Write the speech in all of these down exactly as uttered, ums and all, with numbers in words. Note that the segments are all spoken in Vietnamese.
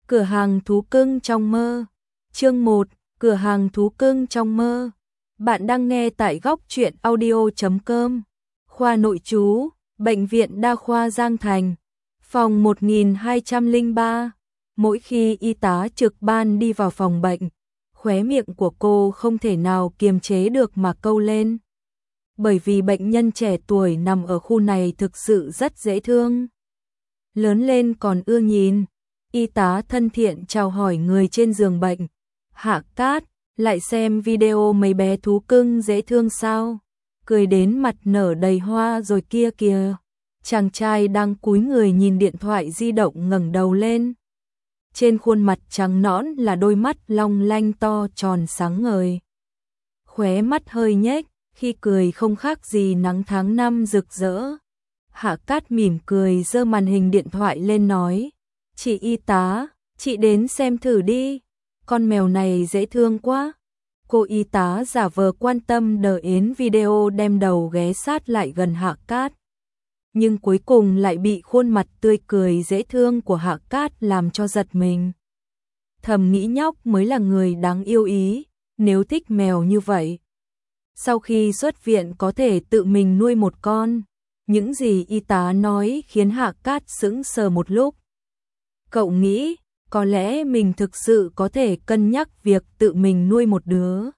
Cửa hàng thú cưng trong mơ. Chương một, cửa hàng thú cưng trong mơ. Bạn đang nghe tại góc truyện audio chấm com. Khoa nội trú, Bệnh viện Đa khoa Giang Thành. Phòng một nghìn hai trăm lẻ ba. Mỗi khi y tá trực ban đi vào phòng bệnh, khóe miệng của cô không thể nào kiềm chế được mà câu lên. Bởi vì bệnh nhân trẻ tuổi nằm ở khu này thực sự rất dễ thương. Lớn lên còn ưa nhìn. Y tá thân thiện chào hỏi người trên giường bệnh. Hạ Cát, lại xem video mấy bé thú cưng dễ thương sao? Cười đến mặt nở đầy hoa rồi kia kìa. Chàng trai đang cúi người nhìn điện thoại di động ngẩng đầu lên. Trên khuôn mặt trắng nõn là đôi mắt long lanh to tròn sáng ngời. Khóe mắt hơi nhếch, khi cười không khác gì nắng tháng năm rực rỡ. Hạ Cát mỉm cười giơ màn hình điện thoại lên nói. Chị y tá, chị đến xem thử đi. Con mèo này dễ thương quá. Cô y tá giả vờ quan tâm đờ ến video đem đầu ghé sát lại gần Hạ Cát. Nhưng cuối cùng lại bị khuôn mặt tươi cười dễ thương của Hạ Cát làm cho giật mình. Thầm nghĩ nhóc mới là người đáng yêu ý, nếu thích mèo như vậy. Sau khi xuất viện có thể tự mình nuôi một con. Những gì y tá nói khiến Hạ Cát sững sờ một lúc. Cậu nghĩ, có lẽ mình thực sự có thể cân nhắc việc tự mình nuôi một đứa.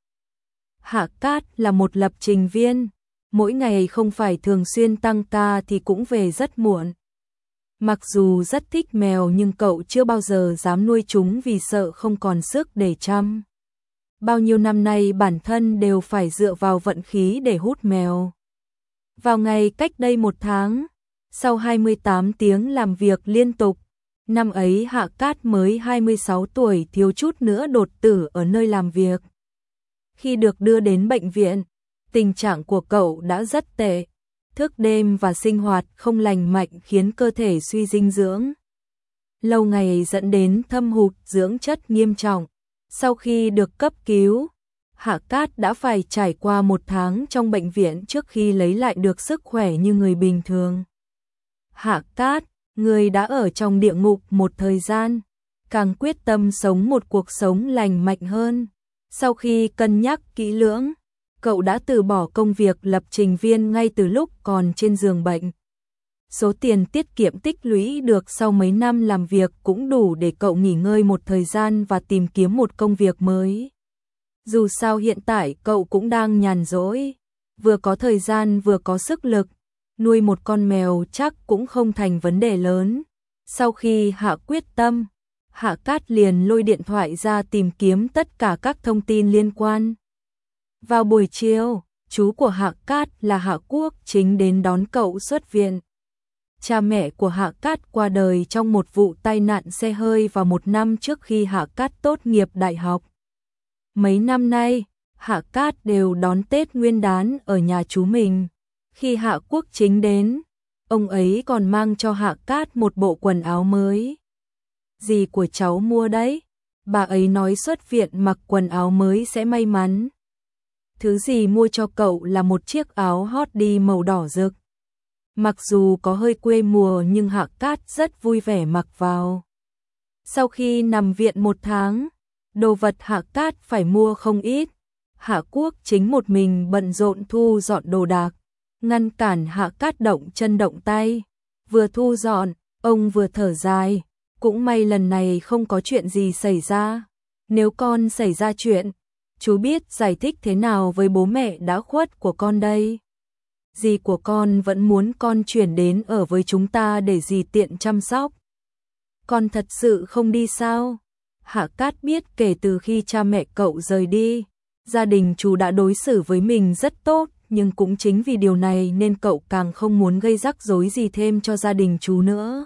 Hạ Cát là một lập trình viên, mỗi ngày không phải thường xuyên tăng ca thì cũng về rất muộn. Mặc dù rất thích mèo nhưng cậu chưa bao giờ dám nuôi chúng vì sợ không còn sức để chăm. Bao nhiêu năm nay bản thân đều phải dựa vào vận khí để hút mèo. Vào ngày cách đây một tháng, sau hai mươi tám tiếng làm việc liên tục, năm ấy Hạ Cát mới hai mươi sáu tuổi thiếu chút nữa đột tử ở nơi làm việc. Khi được đưa đến bệnh viện, tình trạng của cậu đã rất tệ, thức đêm và sinh hoạt không lành mạnh khiến cơ thể suy dinh dưỡng. Lâu ngày dẫn đến thâm hụt dưỡng chất nghiêm trọng. Sau khi được cấp cứu, Hạ Cát đã phải trải qua một tháng trong bệnh viện trước khi lấy lại được sức khỏe như người bình thường. Hạ Cát, người đã ở trong địa ngục một thời gian, càng quyết tâm sống một cuộc sống lành mạnh hơn. Sau khi cân nhắc kỹ lưỡng, cậu đã từ bỏ công việc lập trình viên ngay từ lúc còn trên giường bệnh. Số tiền tiết kiệm tích lũy được sau mấy năm làm việc cũng đủ để cậu nghỉ ngơi một thời gian và tìm kiếm một công việc mới. Dù sao hiện tại cậu cũng đang nhàn rỗi, vừa có thời gian vừa có sức lực, nuôi một con mèo chắc cũng không thành vấn đề lớn. Sau khi Hạ quyết tâm, Hạ Cát liền lôi điện thoại ra tìm kiếm tất cả các thông tin liên quan. Vào buổi chiều, chú của Hạ Cát là Hạ Quốc Chính đến đón cậu xuất viện. Cha mẹ của Hạ Cát qua đời trong một vụ tai nạn xe hơi vào một năm trước khi Hạ Cát tốt nghiệp đại học. Mấy năm nay, Hạ Cát đều đón Tết Nguyên đán ở nhà chú mình. Khi Hạ Quốc Chính đến, ông ấy còn mang cho Hạ Cát một bộ quần áo mới. Gì của cháu mua đấy? Bà ấy nói xuất viện mặc quần áo mới sẽ may mắn. Thứ gì mua cho cậu là một chiếc áo hot đi màu đỏ rực. Mặc dù có hơi quê mùa nhưng Hạ Cát rất vui vẻ mặc vào. Sau khi nằm viện một tháng, đồ vật Hạ Cát phải mua không ít. Hạ Quốc Chính một mình bận rộn thu dọn đồ đạc, ngăn cản Hạ Cát động chân động tay. Vừa thu dọn, ông vừa thở dài. Cũng may lần này không có chuyện gì xảy ra. Nếu con xảy ra chuyện, chú biết giải thích thế nào với bố mẹ đã khuất của con đây. Dì của con vẫn muốn con chuyển đến ở với chúng ta để dì tiện chăm sóc. Con thật sự không đi sao? Hạ Cát biết kể từ khi cha mẹ cậu rời đi, gia đình chú đã đối xử với mình rất tốt, nhưng cũng chính vì điều này nên cậu càng không muốn gây rắc rối gì thêm cho gia đình chú nữa.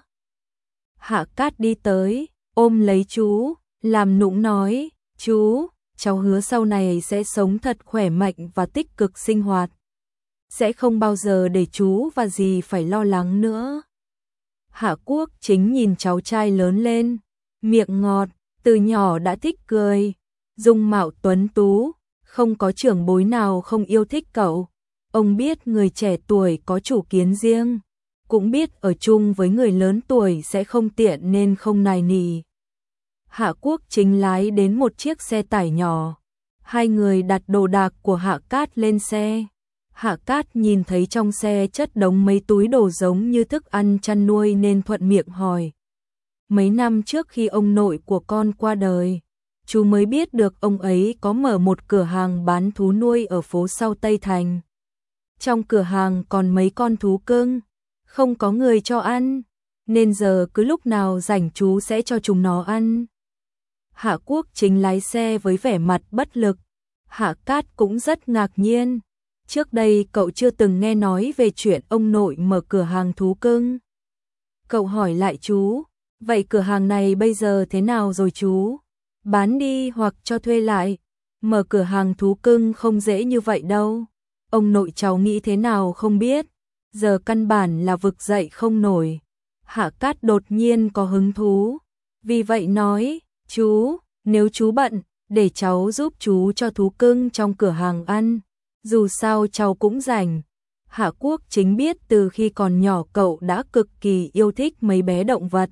Hạ Cát đi tới, ôm lấy chú, làm nũng nói, chú, cháu hứa sau này sẽ sống thật khỏe mạnh và tích cực sinh hoạt. Sẽ không bao giờ để chú và dì phải lo lắng nữa. Hạ Quốc Chính nhìn cháu trai lớn lên, miệng ngọt, từ nhỏ đã thích cười, dung mạo tuấn tú, không có trưởng bối nào không yêu thích cậu. Ông biết người trẻ tuổi có chủ kiến riêng, cũng biết ở chung với người lớn tuổi sẽ không tiện nên không nài nỉ. Hạ Quốc Chính lái đến một chiếc xe tải nhỏ. Hai người đặt đồ đạc của Hạ Cát lên xe. Hạ Cát nhìn thấy trong xe chất đống mấy túi đồ giống như thức ăn chăn nuôi nên thuận miệng hỏi. Mấy năm trước khi ông nội của con qua đời, chú mới biết được ông ấy có mở một cửa hàng bán thú nuôi ở phố sau Tây Thành. Trong cửa hàng còn mấy con thú cưng, không có người cho ăn, nên giờ cứ lúc nào rảnh chú sẽ cho chúng nó ăn. Hạ Quốc Chính lái xe với vẻ mặt bất lực. Hạ Cát cũng rất ngạc nhiên. Trước đây cậu chưa từng nghe nói về chuyện ông nội mở cửa hàng thú cưng. Cậu hỏi lại chú, vậy cửa hàng này bây giờ thế nào rồi chú? Bán đi hoặc cho thuê lại? Mở cửa hàng thú cưng không dễ như vậy đâu. Ông nội cháu nghĩ thế nào không biết. Giờ căn bản là vực dậy không nổi. Hạ Cát đột nhiên có hứng thú. Vì vậy nói, chú, nếu chú bận, để cháu giúp chú cho thú cưng trong cửa hàng ăn. Dù sao cháu cũng rảnh. Hạ Quốc Chính biết từ khi còn nhỏ cậu đã cực kỳ yêu thích mấy bé động vật.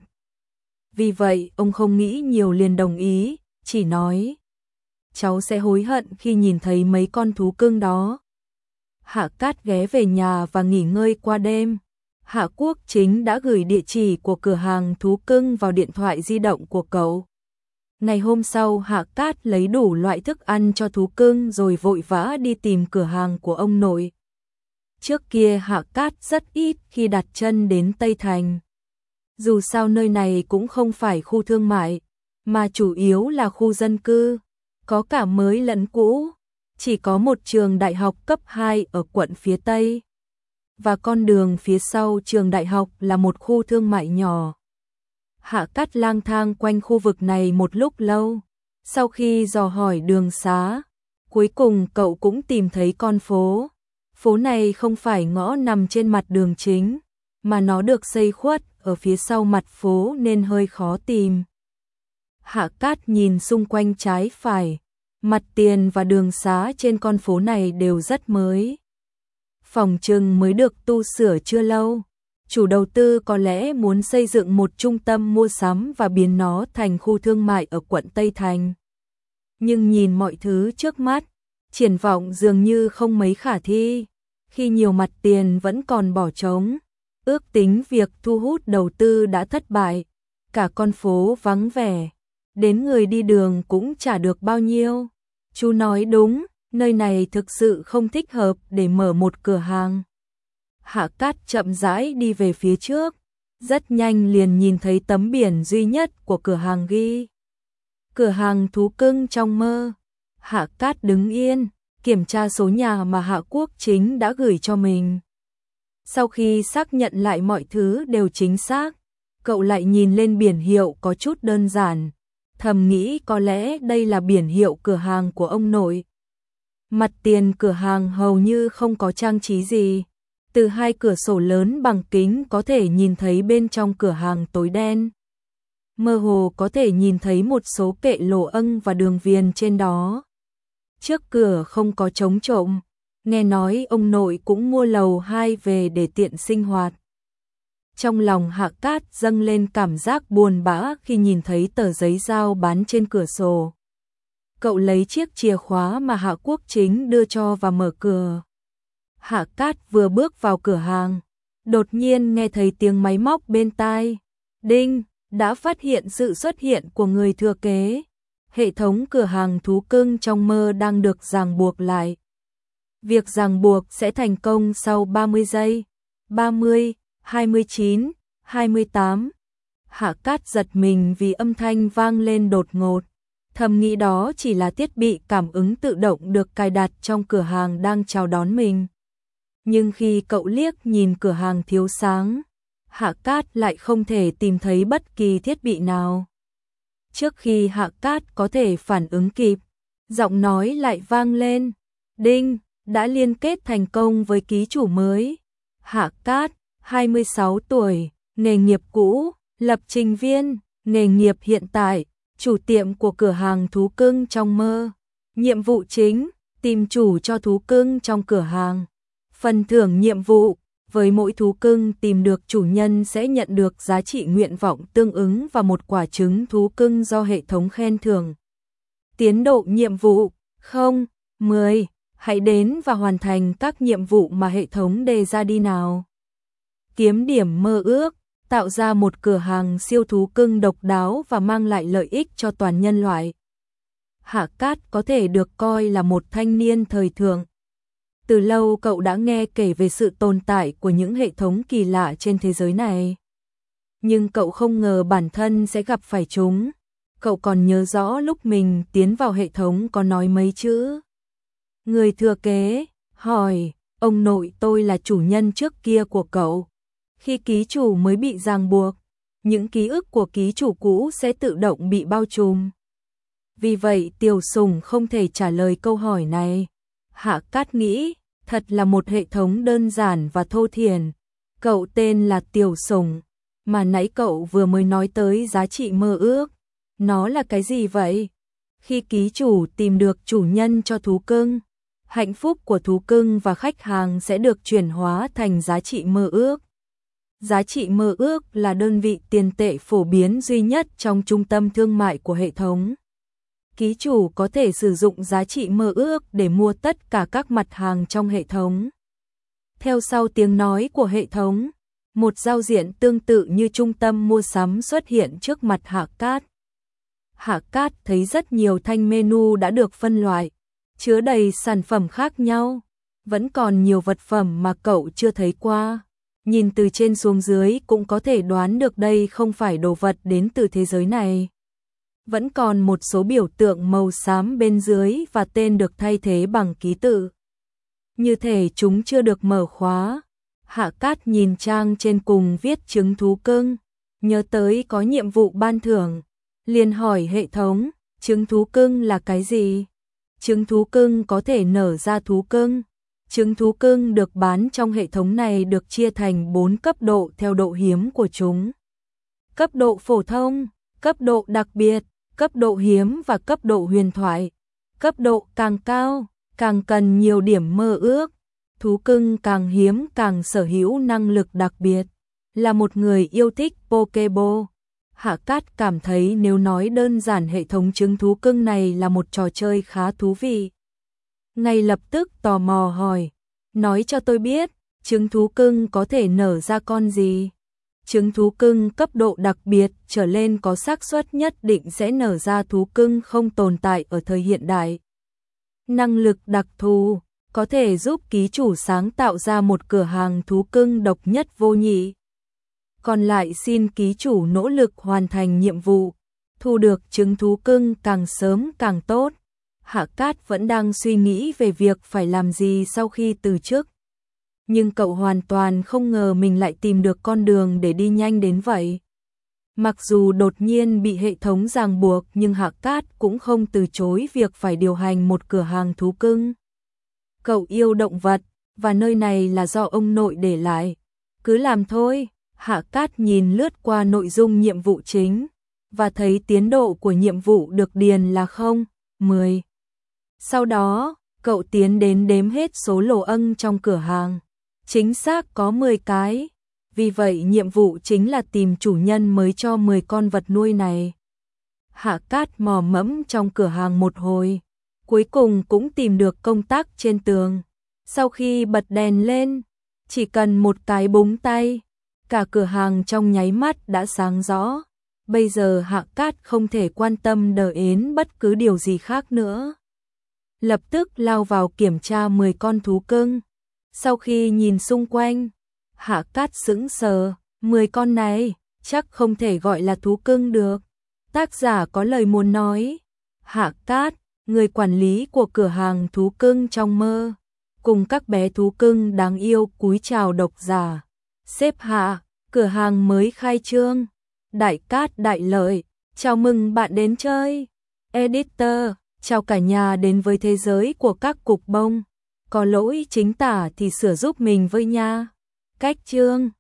Vì vậy ông không nghĩ nhiều liền đồng ý, chỉ nói. Cháu sẽ hối hận khi nhìn thấy mấy con thú cưng đó. Hạ Cát ghé về nhà và nghỉ ngơi qua đêm. Hạ Quốc Chính đã gửi địa chỉ của cửa hàng thú cưng vào điện thoại di động của cậu. Ngày hôm sau Hạ Cát lấy đủ loại thức ăn cho thú cưng rồi vội vã đi tìm cửa hàng của ông nội. Trước kia Hạ Cát rất ít khi đặt chân đến Tây Thành. Dù sao nơi này cũng không phải khu thương mại, mà chủ yếu là khu dân cư, có cả mới lẫn cũ. Chỉ có một trường đại học cấp hai ở quận phía Tây. Và con đường phía sau trường đại học là một khu thương mại nhỏ. Hạ Cát lang thang quanh khu vực này một lúc lâu. Sau khi dò hỏi đường xá, cuối cùng cậu cũng tìm thấy con phố. Phố này không phải ngõ nằm trên mặt đường chính, mà nó được xây khuất ở phía sau mặt phố nên hơi khó tìm. Hạ Cát nhìn xung quanh trái phải, mặt tiền và đường xá trên con phố này đều rất mới. Phòng trừng mới được tu sửa chưa lâu. Chủ đầu tư có lẽ muốn xây dựng một trung tâm mua sắm và biến nó thành khu thương mại ở quận Tây Thành. Nhưng nhìn mọi thứ trước mắt, triển vọng dường như không mấy khả thi, khi nhiều mặt tiền vẫn còn bỏ trống. Ước tính việc thu hút đầu tư đã thất bại, cả con phố vắng vẻ, đến người đi đường cũng chả được bao nhiêu. Chú nói đúng, nơi này thực sự không thích hợp để mở một cửa hàng. Hạ Cát chậm rãi đi về phía trước, rất nhanh liền nhìn thấy tấm biển duy nhất của cửa hàng ghi. Cửa hàng thú cưng trong mơ. Hạ Cát đứng yên, kiểm tra số nhà mà Hạ Quốc Chính đã gửi cho mình. Sau khi xác nhận lại mọi thứ đều chính xác, cậu lại nhìn lên biển hiệu có chút đơn giản, thầm nghĩ có lẽ đây là biển hiệu cửa hàng của ông nội. Mặt tiền cửa hàng hầu như không có trang trí gì. Từ hai cửa sổ lớn bằng kính có thể nhìn thấy bên trong cửa hàng tối đen. Mơ hồ có thể nhìn thấy một số kệ lỗ âng và đường viền trên đó. Trước cửa không có trống trộm. Nghe nói ông nội cũng mua lầu hai về để tiện sinh hoạt. Trong lòng Hạ Cát dâng lên cảm giác buồn bã khi nhìn thấy tờ giấy giao bán trên cửa sổ. Cậu lấy chiếc chìa khóa mà Hạ Quốc Chính đưa cho và mở cửa. Hạ Cát vừa bước vào cửa hàng, đột nhiên nghe thấy tiếng máy móc bên tai. Đinh, đã phát hiện sự xuất hiện của người thừa kế. Hệ thống cửa hàng thú cưng trong mơ đang được ràng buộc lại. Việc ràng buộc sẽ thành công sau ba mươi giây. ba mươi, hai mươi chín, hai mươi tám. Hạ Cát giật mình vì âm thanh vang lên đột ngột. Thầm nghĩ đó chỉ là thiết bị cảm ứng tự động được cài đặt trong cửa hàng đang chào đón mình. Nhưng khi cậu liếc nhìn cửa hàng thiếu sáng, Hạ Cát lại không thể tìm thấy bất kỳ thiết bị nào. Trước khi Hạ Cát có thể phản ứng kịp, giọng nói lại vang lên. Đinh, đã liên kết thành công với ký chủ mới. Hạ Cát, hai mươi sáu tuổi, nghề nghiệp cũ, lập trình viên, nghề nghiệp hiện tại, chủ tiệm của cửa hàng thú cưng trong mơ. Nhiệm vụ chính, tìm chủ cho thú cưng trong cửa hàng. Phần thưởng nhiệm vụ, Với mỗi thú cưng tìm được chủ nhân sẽ nhận được giá trị nguyện vọng tương ứng và một quả trứng thú cưng do hệ thống khen thưởng. Tiến độ nhiệm vụ không, mười. Hãy đến và hoàn thành các nhiệm vụ mà hệ thống đề ra đi nào. Kiếm điểm mơ ước, tạo ra một cửa hàng siêu thú cưng độc đáo và mang lại lợi ích cho toàn nhân loại. Hạ Cát có thể được coi là một thanh niên thời thượng. Từ lâu cậu đã nghe kể về sự tồn tại của những hệ thống kỳ lạ trên thế giới này. Nhưng cậu không ngờ bản thân sẽ gặp phải chúng. Cậu còn nhớ rõ lúc mình tiến vào hệ thống có nói mấy chữ. Người thừa kế, hỏi, ông nội tôi là chủ nhân trước kia của cậu. Khi ký chủ mới bị ràng buộc, những ký ức của ký chủ cũ sẽ tự động bị bao trùm. Vì vậy Tiểu Sủng không thể trả lời câu hỏi này. Hạ Cát nghĩ, thật là một hệ thống đơn giản và thô thiển. Cậu tên là Tiểu Sủng, mà nãy cậu vừa mới nói tới giá trị mơ ước. Nó là cái gì vậy? Khi ký chủ tìm được chủ nhân cho thú cưng, hạnh phúc của thú cưng và khách hàng sẽ được chuyển hóa thành giá trị mơ ước. Giá trị mơ ước là đơn vị tiền tệ phổ biến duy nhất trong trung tâm thương mại của hệ thống. Ký chủ có thể sử dụng giá trị mơ ước để mua tất cả các mặt hàng trong hệ thống. Theo sau tiếng nói của hệ thống, một giao diện tương tự như trung tâm mua sắm xuất hiện trước mặt Hạ Cát. Hạ Cát thấy rất nhiều thanh menu đã được phân loại, chứa đầy sản phẩm khác nhau. Vẫn còn nhiều vật phẩm mà cậu chưa thấy qua. Nhìn từ trên xuống dưới cũng có thể đoán được đây không phải đồ vật đến từ thế giới này. Vẫn còn một số biểu tượng màu xám bên dưới và tên được thay thế bằng ký tự. Như thể chúng chưa được mở khóa. Hạ Cát nhìn trang trên cùng viết trứng thú cưng, nhớ tới có nhiệm vụ ban thưởng, liền hỏi hệ thống, trứng thú cưng là cái gì? Trứng thú cưng có thể nở ra thú cưng. Trứng thú cưng được bán trong hệ thống này được chia thành bốn cấp độ theo độ hiếm của chúng. Cấp độ phổ thông, cấp độ đặc biệt, cấp độ hiếm và cấp độ huyền thoại. Cấp độ càng cao, càng cần nhiều điểm mơ ước. Thú cưng càng hiếm càng sở hữu năng lực đặc biệt. Là một người yêu thích Pokéball, Hạ Cát cảm thấy nếu nói đơn giản hệ thống trứng thú cưng này là một trò chơi khá thú vị. Ngay lập tức tò mò hỏi, nói cho tôi biết, trứng thú cưng có thể nở ra con gì? Trứng thú cưng cấp độ đặc biệt trở lên có xác suất nhất định sẽ nở ra thú cưng không tồn tại ở thời hiện đại. Năng lực đặc thù có thể giúp ký chủ sáng tạo ra một cửa hàng thú cưng độc nhất vô nhị. Còn lại xin ký chủ nỗ lực hoàn thành nhiệm vụ, thu được trứng thú cưng càng sớm càng tốt. Hạ Cát vẫn đang suy nghĩ về việc phải làm gì sau khi từ chức. Nhưng cậu hoàn toàn không ngờ mình lại tìm được con đường để đi nhanh đến vậy. Mặc dù đột nhiên bị hệ thống ràng buộc nhưng Hạ Cát cũng không từ chối việc phải điều hành một cửa hàng thú cưng. Cậu yêu động vật, và nơi này là do ông nội để lại. Cứ làm thôi. Hạ Cát nhìn lướt qua nội dung nhiệm vụ chính, và thấy tiến độ của nhiệm vụ được điền là không, mười. Sau đó, cậu tiến đến đếm hết số lỗ ân trong cửa hàng. Chính xác có mười cái. Vì vậy nhiệm vụ chính là tìm chủ nhân mới cho mười con vật nuôi này. Hạ Cát mò mẫm trong cửa hàng một hồi, cuối cùng cũng tìm được công tắc trên tường. Sau khi bật đèn lên, chỉ cần một cái búng tay, cả cửa hàng trong nháy mắt đã sáng rõ. Bây giờ Hạ Cát không thể quan tâm đờ ến bất cứ điều gì khác nữa. Lập tức lao vào kiểm tra mười con thú cưng. Sau khi nhìn xung quanh, Hạ Cát sững sờ, mười con này chắc không thể gọi là thú cưng được. Tác giả có lời muốn nói. Hạ Cát, người quản lý của cửa hàng thú cưng trong mơ, cùng các bé thú cưng đáng yêu cúi chào độc giả. Xếp hạ, cửa hàng mới khai trương. Đại Cát đại lợi, chào mừng bạn đến chơi. Editor, chào cả nhà đến với thế giới của các cục bông. Có lỗi chính tả thì sửa giúp mình với nha. Cách chương